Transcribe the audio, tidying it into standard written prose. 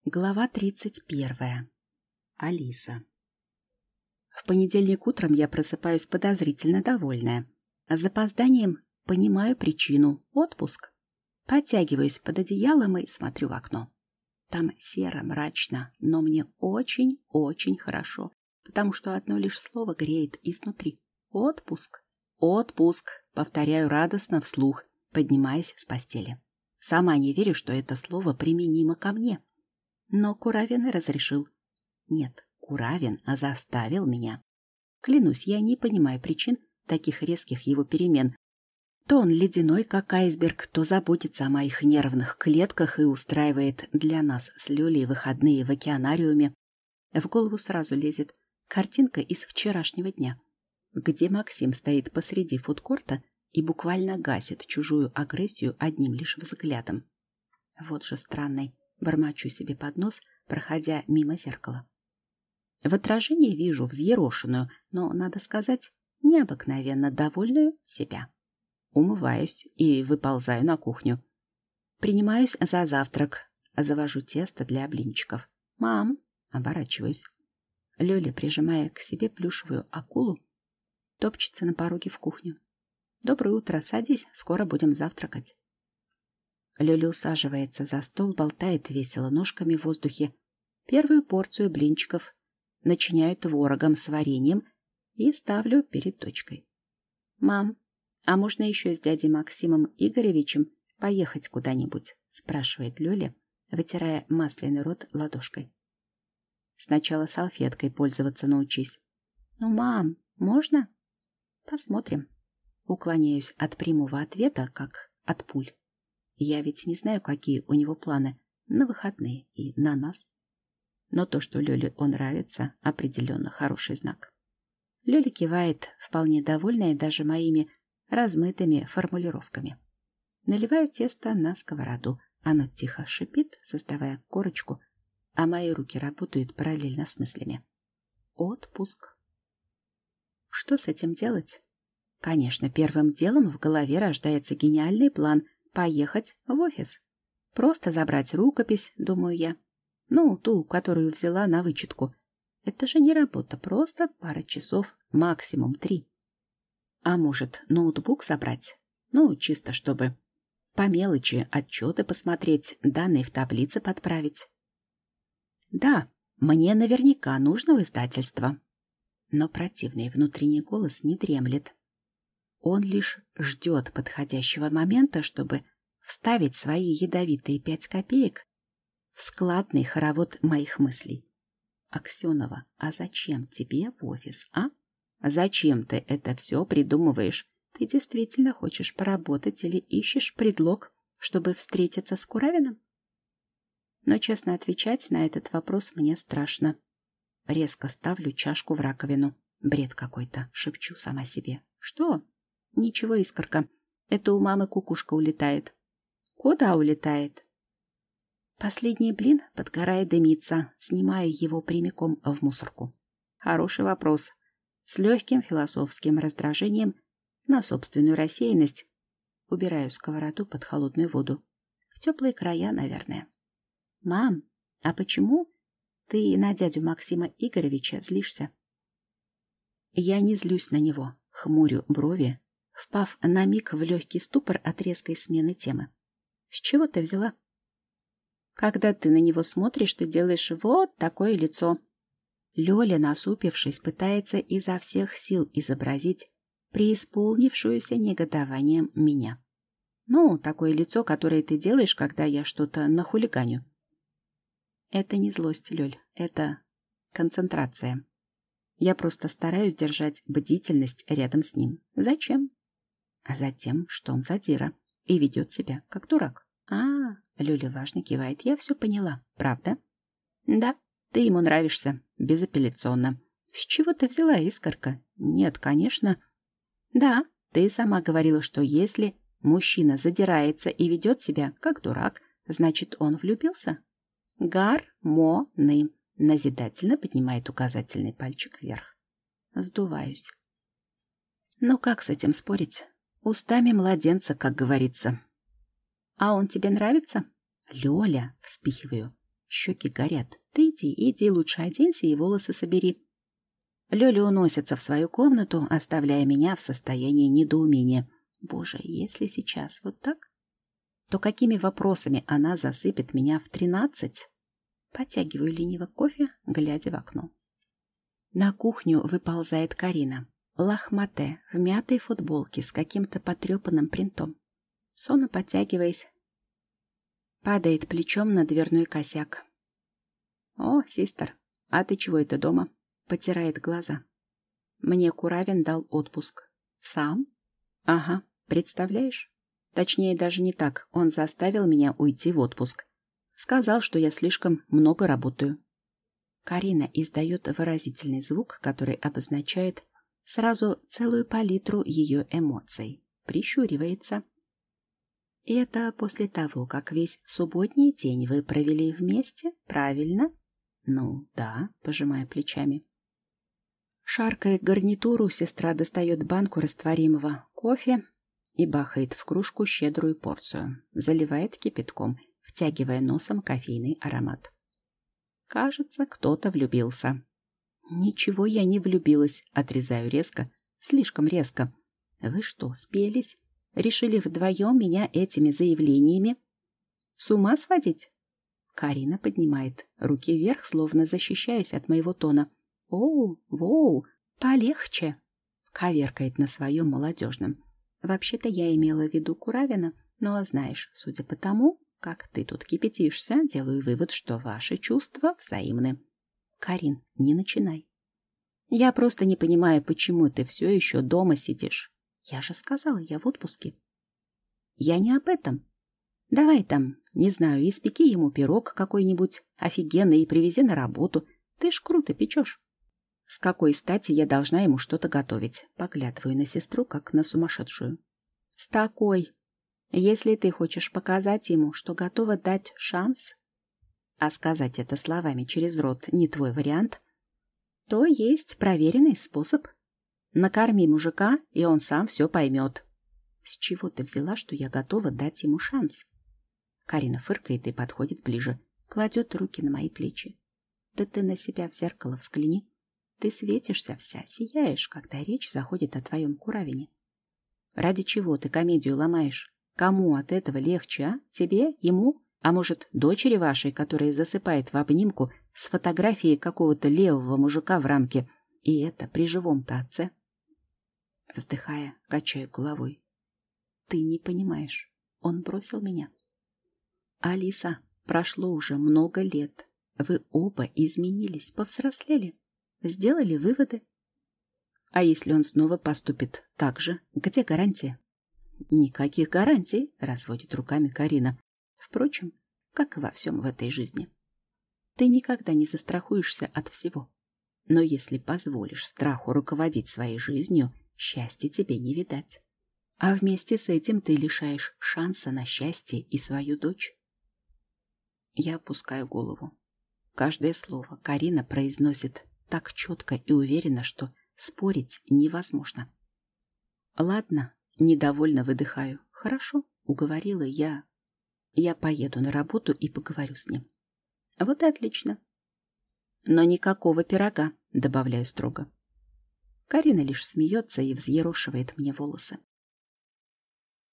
Глава 31. Алиса. В понедельник утром я просыпаюсь подозрительно довольная. С запозданием понимаю причину — отпуск. Подтягиваюсь под одеялом и смотрю в окно. Там серо, мрачно, но мне очень-очень хорошо, потому что одно лишь слово греет изнутри. Отпуск. Отпуск, повторяю радостно вслух, поднимаясь с постели. Сама не верю, что это слово применимо ко мне. Но Куравин разрешил. Нет, Куравин заставил меня. Клянусь, я не понимаю причин таких резких его перемен. То он ледяной, как айсберг, то заботится о моих нервных клетках и устраивает для нас с Лёлей выходные в океанариуме. В голову сразу лезет картинка из вчерашнего дня, где Максим стоит посреди фудкорта и буквально гасит чужую агрессию одним лишь взглядом. Вот же странный. Бормочу себе под нос, проходя мимо зеркала. В отражении вижу взъерошенную, но, надо сказать, необыкновенно довольную себя. Умываюсь и выползаю на кухню. Принимаюсь за завтрак, завожу тесто для блинчиков. «Мам!» — оборачиваюсь. Лёля, прижимая к себе плюшевую акулу, топчется на пороге в кухню. «Доброе утро, садись, скоро будем завтракать». Лёля усаживается за стол, болтает весело ножками в воздухе. Первую порцию блинчиков начиняю творогом с вареньем и ставлю перед дочкой. «Мам, а можно еще с дядей Максимом Игоревичем поехать куда-нибудь?» — спрашивает Лёля, вытирая масляный рот ладошкой. «Сначала салфеткой пользоваться научись». «Ну, мам, можно?» «Посмотрим». Уклоняюсь от прямого ответа, как от пуль. Я ведь не знаю, какие у него планы на выходные и на нас. Но то, что Лёле он нравится, определенно хороший знак. Лёля кивает, вполне довольная даже моими размытыми формулировками. Наливаю тесто на сковороду. Оно тихо шипит, создавая корочку, а мои руки работают параллельно с мыслями. Отпуск. Что с этим делать? Конечно, первым делом в голове рождается гениальный план — поехать в офис. Просто забрать рукопись, думаю я. Ну, ту, которую взяла на вычетку. Это же не работа, просто пара часов, максимум 3. А может, ноутбук забрать? Ну, чисто чтобы по мелочи отчеты посмотреть, данные в таблице подправить. Да, мне наверняка нужно в издательство. Но противный внутренний голос не дремлет. Он лишь ждет подходящего момента, чтобы вставить свои ядовитые 5 копеек в складный хоровод моих мыслей. «Аксенова, а зачем тебе в офис, а? Зачем ты это все придумываешь? Ты действительно хочешь поработать или ищешь предлог, чтобы встретиться с Куравиным?» Но честно отвечать на этот вопрос мне страшно. Резко ставлю чашку в раковину. Бред какой-то, шепчу сама себе. «Что?» «Ничего, Искорка, это у мамы кукушка улетает». «Куда улетает?» Последний блин подгорает, дымится. Снимаю его прямиком в мусорку. Хороший вопрос. С легким философским раздражением на собственную рассеянность убираю сковороду под холодную воду. В теплые края, наверное. «Мам, а почему ты на дядю Максима Игоревича злишься?» Я не злюсь на него, хмурю брови, впав на миг в легкий ступор от резкой смены темы. «С чего ты взяла?» «Когда ты на него смотришь, ты делаешь вот такое лицо». Лёля, насупившись, пытается изо всех сил изобразить преисполнившуюся негодованием меня. «Ну, такое лицо, которое ты делаешь, когда я что-то нахулиганю». Это не злость, Лёль, это концентрация. Я просто стараюсь держать бдительность рядом с ним. Зачем? А затем, что он задира и ведет себя как дурак. Лёля важно кивает. Я все поняла. Правда? Да, ты ему нравишься. Безапелляционно. С чего ты взяла, Искорка? Нет, конечно. Да, ты сама говорила, что если мужчина задирается и ведет себя как дурак, значит, он влюбился. Гормоны. Назидательно поднимает указательный пальчик вверх. Сдуваюсь. Ну как с этим спорить? Устами младенца, как говорится. А он тебе нравится? Лёля, вспихиваю. С Щеки горят. Ты иди, лучше оденься и волосы собери. Лёля уносится в свою комнату, оставляя меня в состоянии недоумения. Боже, если сейчас вот так, то какими вопросами она засыпет меня в 13? Потягиваю лениво кофе, глядя в окно. На кухню выползает Карина. Лохматая, в мятой футболке с каким-то потрепанным принтом. Сонно подтягиваясь, падает плечом на дверной косяк. «О, систер, а ты чего это дома?» Потирает глаза. «Мне Куравин дал отпуск». «Сам?» «Ага, представляешь? Точнее, даже не так. Он заставил меня уйти в отпуск. Сказал, что я слишком много работаю». Карина издает выразительный звук, который обозначает сразу целую палитру ее эмоций. Прищуривается. И это после того, как весь субботний день вы провели вместе, правильно? Ну, да, пожимая плечами. Шаркая гарнитуру, сестра достает банку растворимого кофе и бахает в кружку щедрую порцию. Заливает кипятком, втягивая носом кофейный аромат. Кажется, кто-то влюбился. Ничего я не влюбилась, отрезаю резко, слишком резко. Вы что, спелись? Решили вдвоем меня этими заявлениями с ума сводить? Карина поднимает руки вверх, словно защищаясь от моего тона. «Оу, воу, полегче!» Коверкает на своем молодежном. «Вообще-то я имела в виду Куравина, но, знаешь, судя по тому, как ты тут кипятишься, делаю вывод, что ваши чувства взаимны». «Карин, не начинай. Я просто не понимаю, почему ты все еще дома сидишь. Я же сказала, я в отпуске». «Я не об этом. Давай там, не знаю, испеки ему пирог какой-нибудь офигенный и привези на работу. Ты ж круто печешь». «С какой стати я должна ему что-то готовить?» Поглядываю на сестру, как на сумасшедшую. «С такой. Если ты хочешь показать ему, что готова дать шанс, а сказать это словами через рот не твой вариант, то есть проверенный способ. Накорми мужика, и он сам все поймет». «С чего ты взяла, что я готова дать ему шанс?» Карина фыркает и подходит ближе, кладет руки на мои плечи. «Да ты на себя в зеркало взгляни. Ты светишься вся, сияешь, когда речь заходит о твоем Куравине. Ради чего ты комедию ломаешь? Кому от этого легче, а? Тебе? Ему? А может, дочери вашей, которая засыпает в обнимку с фотографией какого-то левого мужика в рамке? И это при живом-то отце?» Вздыхая, качаю головой. «Ты не понимаешь. Он бросил меня». «Алиса, прошло уже много лет. Вы оба изменились, повзрослели, сделали выводы. А если он снова поступит так же, где гарантия?» «Никаких гарантий», — разводит руками Карина. «Впрочем, как и во всем в этой жизни. Ты никогда не застрахуешься от всего. Но если позволишь страху руководить своей жизнью, счастья тебе не видать. А вместе с этим ты лишаешь шанса на счастье и свою дочь». Я опускаю голову. Каждое слово Карина произносит так четко и уверенно, что спорить невозможно. «Ладно», — недовольно выдыхаю. «Хорошо», — уговорила я. «Я поеду на работу и поговорю с ним». «Вот и отлично». «Но никакого пирога», — добавляю строго. Карина лишь смеется и взъерошивает мне волосы.